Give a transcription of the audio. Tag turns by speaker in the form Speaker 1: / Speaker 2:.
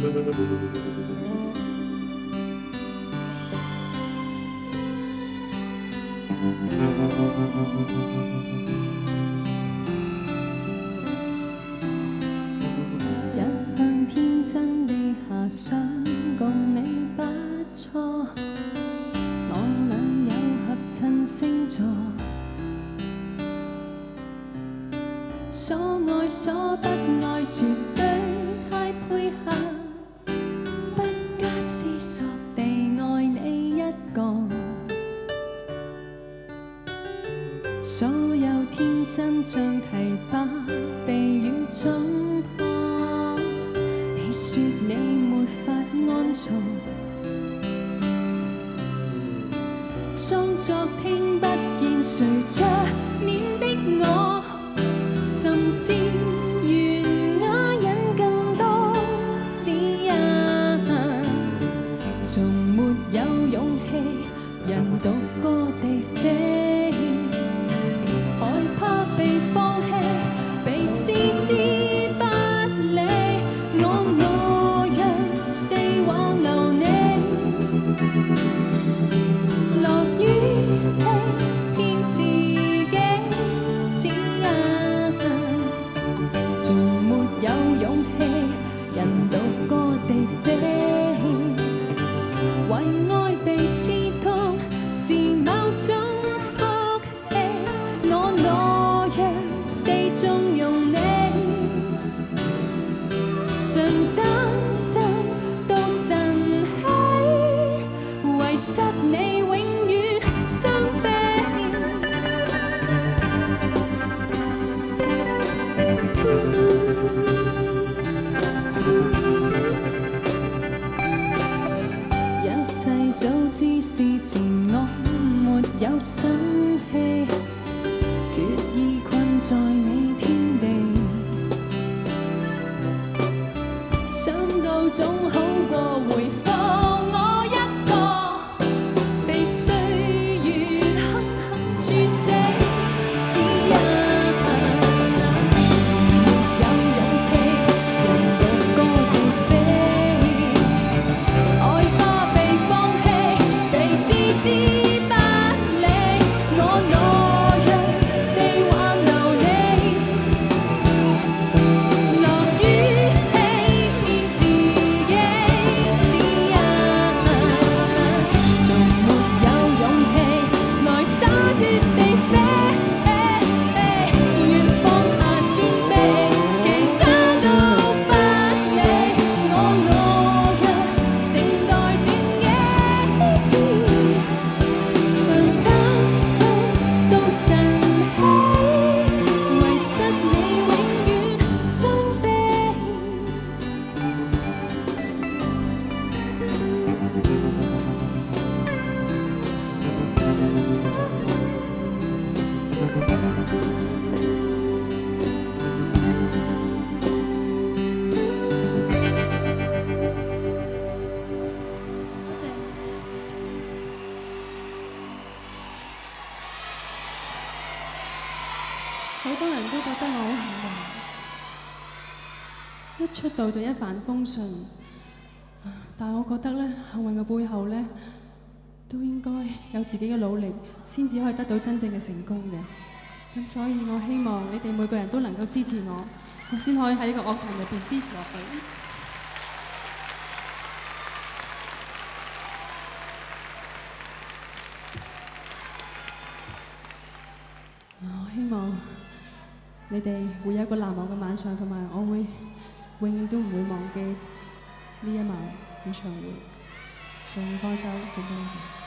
Speaker 1: 一向天真地遐想，共你不錯，我倆有合襯星座，所愛所不愛絕對太配合，不加思索地愛你一個，所有天真像堤壩被雨衝破，你說你沒法安坐，裝作聽不見誰着臉的我，甚至願啞忍更多指引，從沒有勇氣人獨個地飛，害怕被放棄，被置之不理，我懦弱地挽留你，落雨欺騙自己指引，從沒有勇氣人獨個地飛，為愛被刺痛是某種福氣，我懦弱地縱容你，常擔心到晨曦，遺失你永遠傷悲。一切早知是前我沒有生氣，決意困在你天地，想到總好過回放我一個，被歲月狠狠處死，只因置之不理，我懦弱地挽留你，落雨欺騙自己指引，從沒有勇氣來灑脫地飛，願放下尊卑，其他都不理，我懦弱靜待轉機。好多人都覺得我好幸運，一出道就一帆風順。但係我覺得咧，幸運嘅背後咧，都應該有自己嘅努力，先至可以得到真正嘅成功嘅。咁所以我希望你哋每個人都能夠支持我，我先可以喺呢個樂壇入邊支持落去。我希望你哋會有一個難忘嘅晚上，同埋我會永遠都唔會忘記呢一晚演唱會。上放手，準備。